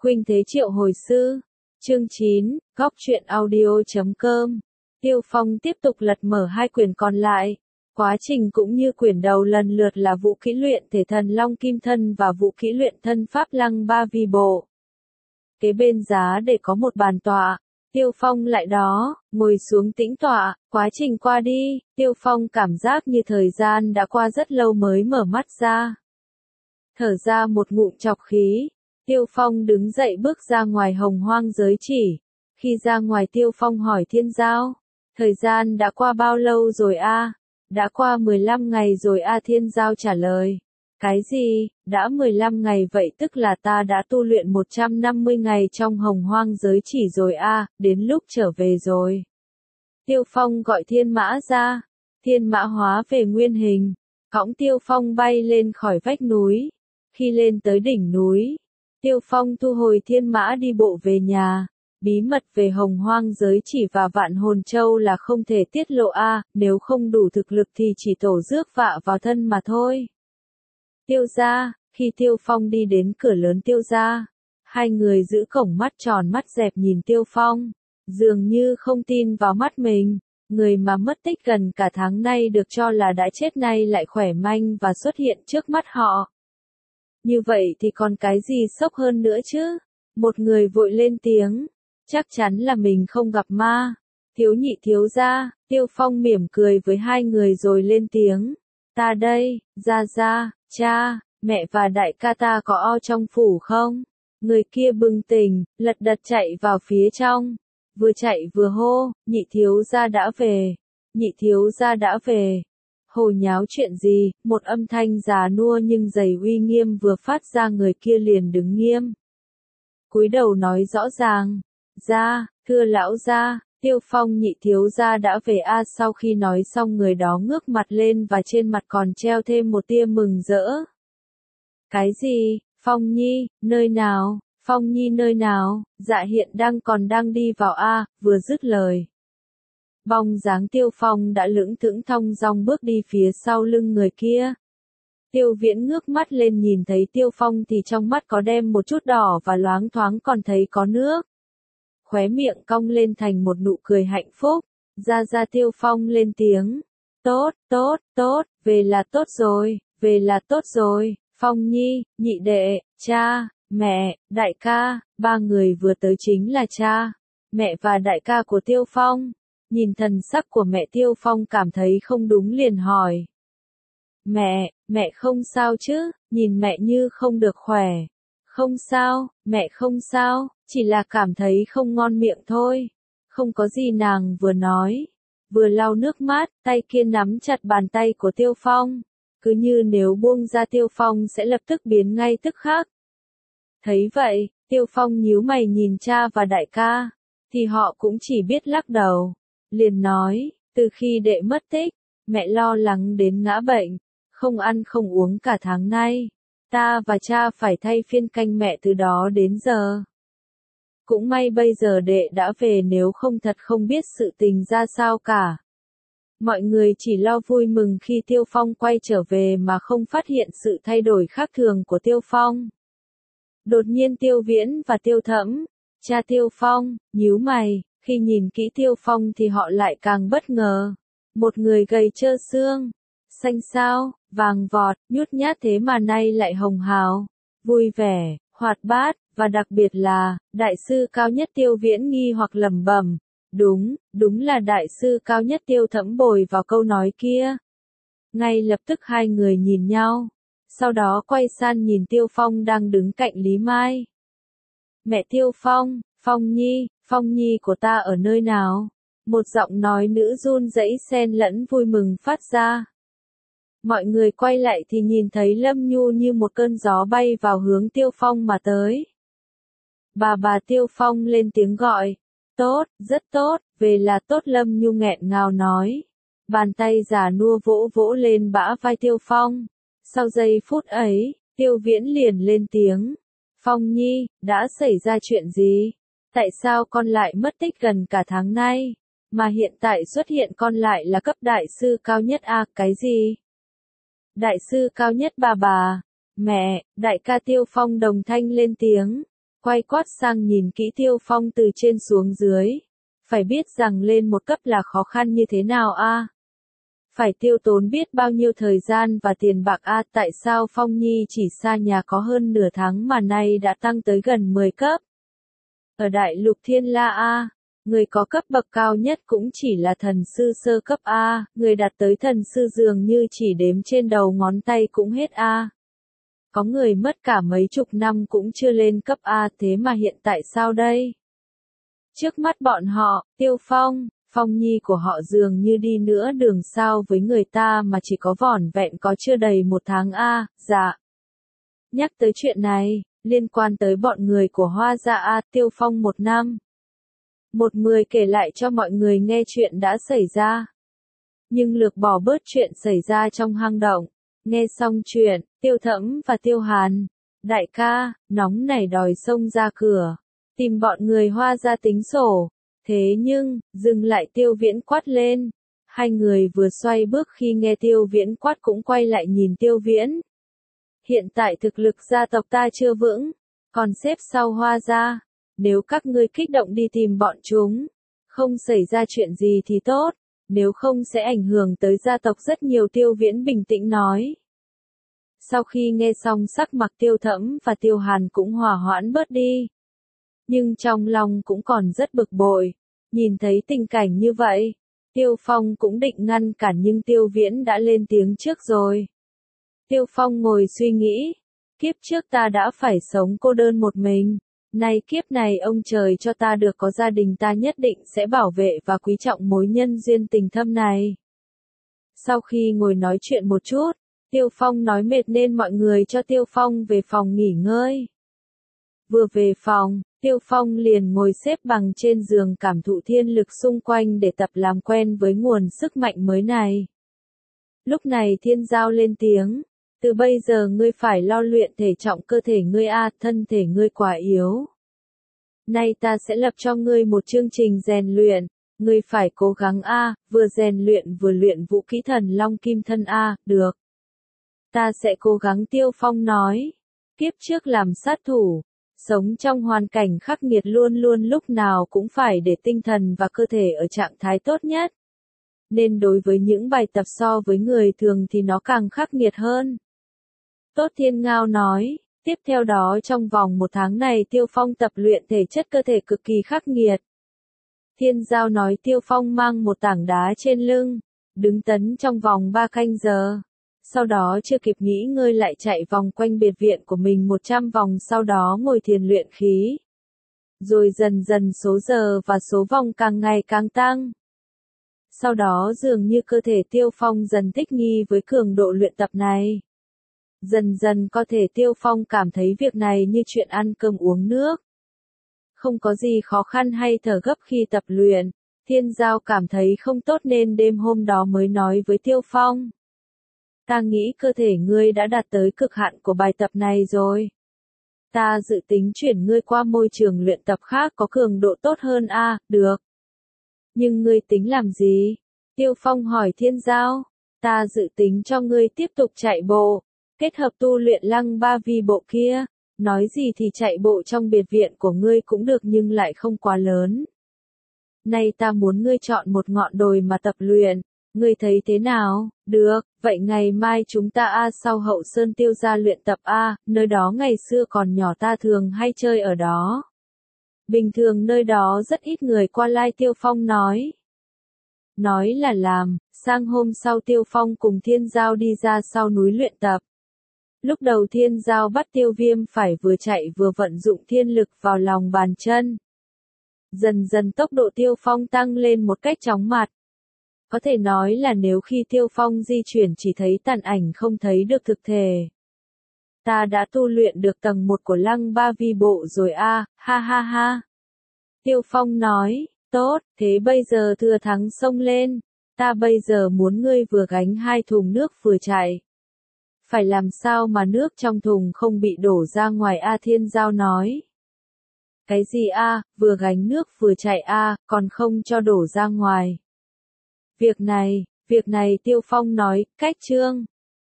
Khuynh Thế Triệu hồi sư. Chương 9, góc truyện audio.com. Tiêu Phong tiếp tục lật mở hai quyển còn lại. Quá trình cũng như quyển đầu lần lượt là Vũ Kỹ Luyện Thể Thần Long Kim Thân và Vũ Kỹ Luyện Thân Pháp Lăng Ba Vi Bộ. Kế bên giá để có một bàn tọa. Tiêu Phong lại đó, ngồi xuống tĩnh tọa, quá trình qua đi, Tiêu Phong cảm giác như thời gian đã qua rất lâu mới mở mắt ra. Thở ra một ngụm trọc khí, Tiêu Phong đứng dậy bước ra ngoài Hồng Hoang giới chỉ. Khi ra ngoài Tiêu Phong hỏi Thiên Giao, thời gian đã qua bao lâu rồi a? Đã qua 15 ngày rồi a. Thiên Giao trả lời. Cái gì, đã 15 ngày vậy tức là ta đã tu luyện 150 ngày trong Hồng Hoang giới chỉ rồi a, đến lúc trở về rồi. Tiêu Phong gọi Thiên Mã ra, Thiên Mã hóa về nguyên hình, cõng Tiêu Phong bay lên khỏi vách núi. Khi lên tới đỉnh núi, Tiêu Phong thu hồi Thiên Mã đi bộ về nhà. Bí mật về Hồng Hoang giới chỉ và Vạn Hồn Châu là không thể tiết lộ a, nếu không đủ thực lực thì chỉ tổ rước vạ vào thân mà thôi. Tiêu gia, khi Tiêu Phong đi đến cửa lớn Tiêu gia, hai người giữ cổng mắt tròn mắt dẹp nhìn Tiêu Phong, dường như không tin vào mắt mình. Người mà mất tích gần cả tháng nay được cho là đã chết nay lại khỏe manh và xuất hiện trước mắt họ. Như vậy thì còn cái gì sốc hơn nữa chứ? Một người vội lên tiếng, chắc chắn là mình không gặp ma. Thiếu nhị thiếu gia, Tiêu Phong mỉm cười với hai người rồi lên tiếng. Ta đây, gia, cha, mẹ và đại ca ta có o trong phủ không? Người kia bừng tỉnh, lật đật chạy vào phía trong. Vừa chạy vừa hô, nhị thiếu gia đã về. Nhị thiếu gia đã về. Hồ nháo chuyện gì, một âm thanh già nua nhưng dày uy nghiêm vừa phát ra, người kia liền đứng nghiêm. Cúi đầu nói rõ ràng. Gia, thưa lão gia, Tiêu Phong nhị thiếu gia đã về a. Sau khi nói xong người đó ngước mặt lên và trên mặt còn treo thêm một tia mừng rỡ. Cái gì, Phong Nhi, nơi nào, Phong Nhi nơi nào, dạ hiện đang đi vào a. Vừa dứt lời, bóng dáng Tiêu Phong đã lững thững thong dong bước đi phía sau lưng người kia. Tiêu Viễn ngước mắt lên nhìn thấy Tiêu Phong thì trong mắt có đem một chút đỏ và loáng thoáng còn thấy có nước. Khóe miệng cong lên thành một nụ cười hạnh phúc. Ra Tiêu Phong lên tiếng. Tốt, về là tốt rồi, Phong Nhi, nhị đệ, cha, mẹ, đại ca, ba người vừa tới chính là cha, mẹ và đại ca của Tiêu Phong. Nhìn thần sắc của mẹ Tiêu Phong cảm thấy không đúng liền hỏi. Mẹ không sao chứ, nhìn mẹ như không được khỏe. Không sao, mẹ không sao, chỉ là cảm thấy không ngon miệng thôi. Không có gì, nàng vừa nói, vừa lau nước mắt, tay kia nắm chặt bàn tay của Tiêu Phong. Cứ như nếu buông ra Tiêu Phong sẽ lập tức biến ngay tức khắc. Thấy vậy, Tiêu Phong nhíu mày nhìn cha và đại ca, thì họ cũng chỉ biết lắc đầu. Liền nói, từ khi đệ mất tích, mẹ lo lắng đến ngã bệnh, không ăn không uống cả tháng nay. Ta và cha phải thay phiên canh mẹ từ đó đến giờ. Cũng may bây giờ đệ đã về, nếu không thật không biết sự tình ra sao cả. Mọi người chỉ lo vui mừng khi Tiêu Phong quay trở về mà không phát hiện sự thay đổi khác thường của Tiêu Phong. Đột nhiên Tiêu Viễn và Tiêu Thẫm, cha Tiêu Phong, nhíu mày, khi nhìn kỹ Tiêu Phong thì họ lại càng bất ngờ. Một người gầy trơ xương, xanh xao, vàng vọt, nhút nhát thế mà nay lại hồng hào, vui vẻ, hoạt bát, và đặc biệt là, đại sư cao nhất. Tiêu Viễn nghi hoặc lẩm bẩm, đúng là đại sư cao nhất. Tiêu Thẫm bồi vào câu nói kia. Ngay lập tức hai người nhìn nhau, sau đó quay sang nhìn Tiêu Phong đang đứng cạnh Lý Mai. Mẹ Tiêu Phong, Phong Nhi của ta ở nơi nào? Một giọng nói nữ run rẩy xen lẫn vui mừng phát ra. Mọi người quay lại thì nhìn thấy Lâm Nhu như một cơn gió bay vào hướng Tiêu Phong mà tới. Bà Tiêu Phong lên tiếng gọi. Tốt, rất tốt, về là tốt. Lâm Nhu nghẹn ngào nói. Bàn tay già nua vỗ vỗ lên bả vai Tiêu Phong. Sau giây phút ấy, Tiêu Viễn liền lên tiếng. Phong Nhi, đã xảy ra chuyện gì? Tại sao con lại mất tích gần cả tháng nay? Mà hiện tại xuất hiện con lại là cấp đại sư cao nhất a. Cái gì? Đại sư cao nhất? Bà, mẹ, đại ca Tiêu Phong đồng thanh lên tiếng. quay quát sang nhìn kỹ Tiêu Phong từ trên xuống dưới. Phải biết rằng lên một cấp là khó khăn như thế nào a? Phải tiêu tốn biết bao nhiêu thời gian và tiền bạc a? Tại sao Phong Nhi chỉ xa nhà có hơn nửa tháng mà nay đã tăng tới gần 10 cấp? Ở Đại Lục Thiên La a, người có cấp bậc cao nhất cũng chỉ là thần sư sơ cấp a, người đạt tới thần sư dường như chỉ đếm trên đầu ngón tay cũng hết a. Có người mất cả mấy chục năm cũng chưa lên cấp A, thế mà hiện tại sao đây? Trước mắt bọn họ, Tiêu Phong, Phong Nhi của họ dường như đi nữa đường sao với người ta mà chỉ có vỏn vẹn có chưa đầy một tháng a. Dạ. Nhắc tới chuyện này, liên quan tới bọn người của Hoa Gia a, Tiêu Phong 1 năm. 1/10 kể lại cho mọi người nghe chuyện đã xảy ra. Nhưng lược bỏ bớt chuyện xảy ra trong hang động. Nghe xong chuyện, Tiêu Thẫm và Tiêu Hàn, đại ca, nóng nảy đòi xông ra cửa, tìm bọn người Hoa Gia tính sổ. Thế nhưng, dừng lại Tiêu Viễn quát lên. Hai người vừa xoay bước khi nghe Tiêu Viễn quát cũng quay lại nhìn Tiêu Viễn. Hiện tại thực lực gia tộc ta chưa vững, còn xếp sau Hoa Gia. Nếu các ngươi kích động đi tìm bọn chúng, không xảy ra chuyện gì thì tốt. Nếu không sẽ ảnh hưởng tới gia tộc rất nhiều. Tiêu Viễn bình tĩnh nói. Sau khi nghe xong sắc mặt Tiêu Thẫm và Tiêu Hàn cũng hòa hoãn bớt đi. Nhưng trong lòng cũng còn rất bực bội. Nhìn thấy tình cảnh như vậy, Tiêu Phong cũng định ngăn cản nhưng Tiêu Viễn đã lên tiếng trước rồi. Tiêu Phong ngồi suy nghĩ. Kiếp trước ta đã phải sống cô đơn một mình. Nay kiếp này ông trời cho ta được có gia đình, ta nhất định sẽ bảo vệ và quý trọng mối nhân duyên tình thâm này. Sau khi ngồi nói chuyện một chút, Tiêu Phong nói mệt nên mọi người cho Tiêu Phong về phòng nghỉ ngơi. Vừa về phòng, Tiêu Phong liền ngồi xếp bằng trên giường cảm thụ thiên lực xung quanh để tập làm quen với nguồn sức mạnh mới này. Lúc này Thiên Giao lên tiếng. Từ bây giờ ngươi phải lo luyện thể trọng cơ thể ngươi a, thân thể ngươi quá yếu. Nay ta sẽ lập cho ngươi một chương trình rèn luyện, ngươi phải cố gắng a, vừa rèn luyện vừa luyện vũ kỹ Thần Long Kim Thân a, được. Ta sẽ cố gắng. Tiêu Phong nói. Kiếp trước làm sát thủ, sống trong hoàn cảnh khắc nghiệt luôn luôn lúc nào cũng phải để tinh thần và cơ thể ở trạng thái tốt nhất. Nên đối với những bài tập so với người thường thì nó càng khắc nghiệt hơn. Tốt Thiên Ngao nói, tiếp theo đó trong vòng 1 tháng này Tiêu Phong tập luyện thể chất cơ thể cực kỳ khắc nghiệt. Thiên Giao nói Tiêu Phong mang một tảng đá trên lưng, đứng tấn trong vòng 3 canh giờ. Sau đó chưa kịp nghỉ ngơi lại chạy vòng quanh biệt viện của mình 100 vòng, sau đó ngồi thiền luyện khí. Rồi dần dần số giờ và số vòng càng ngày càng tăng. Sau đó dường như cơ thể Tiêu Phong dần thích nghi với cường độ luyện tập này. Dần dần có thể Tiêu Phong cảm thấy việc này như chuyện ăn cơm uống nước. Không có gì khó khăn hay thở gấp khi tập luyện. Thiên Giao cảm thấy không tốt nên đêm hôm đó mới nói với Tiêu Phong. Ta nghĩ cơ thể ngươi đã đạt tới cực hạn của bài tập này rồi. Ta dự tính chuyển ngươi qua môi trường luyện tập khác có cường độ tốt hơn a, được. Nhưng ngươi tính làm gì? Tiêu Phong hỏi Thiên Giao. Ta dự tính cho ngươi tiếp tục chạy bộ, kết hợp tu luyện Lăng Ba Vi bộ kia. Nói gì thì chạy bộ trong biệt viện của ngươi cũng được nhưng lại không quá lớn. Nay ta muốn ngươi chọn một ngọn đồi mà tập luyện. Ngươi thấy thế nào? Được, vậy ngày mai chúng ta sau Hậu Sơn Tiêu gia luyện tập nơi đó ngày xưa còn nhỏ ta thường hay chơi ở đó. Bình thường nơi đó rất ít người qua lại. Tiêu Phong nói. Nói là làm, sang hôm sau Tiêu Phong cùng Thiên Giao đi ra sau núi luyện tập. Lúc đầu Thiên Giao bắt Tiêu Viêm phải vừa chạy vừa vận dụng thiên lực vào lòng bàn chân. Dần dần tốc độ Tiêu Phong tăng lên một cách chóng mặt. Có thể nói là nếu khi Tiêu Phong di chuyển chỉ thấy tàn ảnh không thấy được thực thể. Ta đã tu luyện được tầng 1 của Lăng Ba Vi bộ rồi ha ha ha. Tiêu Phong nói, tốt, thế bây giờ thừa thắng xông lên. Ta bây giờ muốn ngươi vừa gánh 2 thùng nước vừa chạy. Phải làm sao mà nước trong thùng không bị đổ ra ngoài Thiên Giao nói. Cái gì vừa gánh nước vừa chạy còn không cho đổ ra ngoài. Việc này Tiêu Phong nói, cách chương.